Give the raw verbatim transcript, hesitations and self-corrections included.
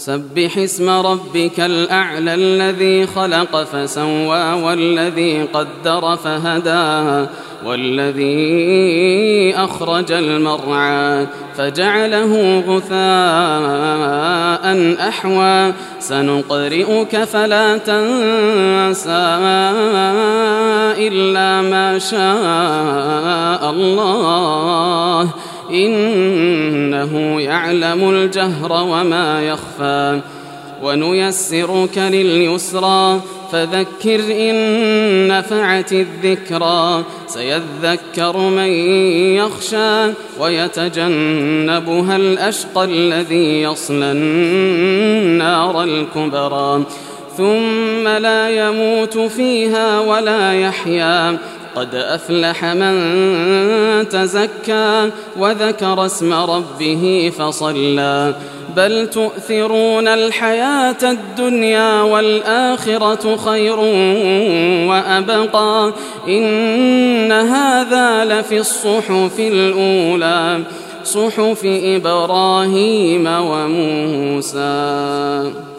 سبح اسم ربك الأعلى الذي خلق فسوى والذي قدر فهدى والذي أخرج المرعى فجعله غثاء أحوى سنقرئك فلا تنسى إلا ما شاء الله إنه يعلم الجهر وما يخفى ونيسرك لليسرى فذكر إن نفعت الذكرى سيذكر من يخشى ويتجنبها الأشقى الذي يصلى النار الكبرى ثم لا يموت فيها ولا يحيا قد أفلح من تزكى وذكر اسم ربه فصلى بل تؤثرون الحياة الدنيا والآخرة خير وأبقى إن هذا لفي الصحف الأولى صحف إبراهيم وموسى.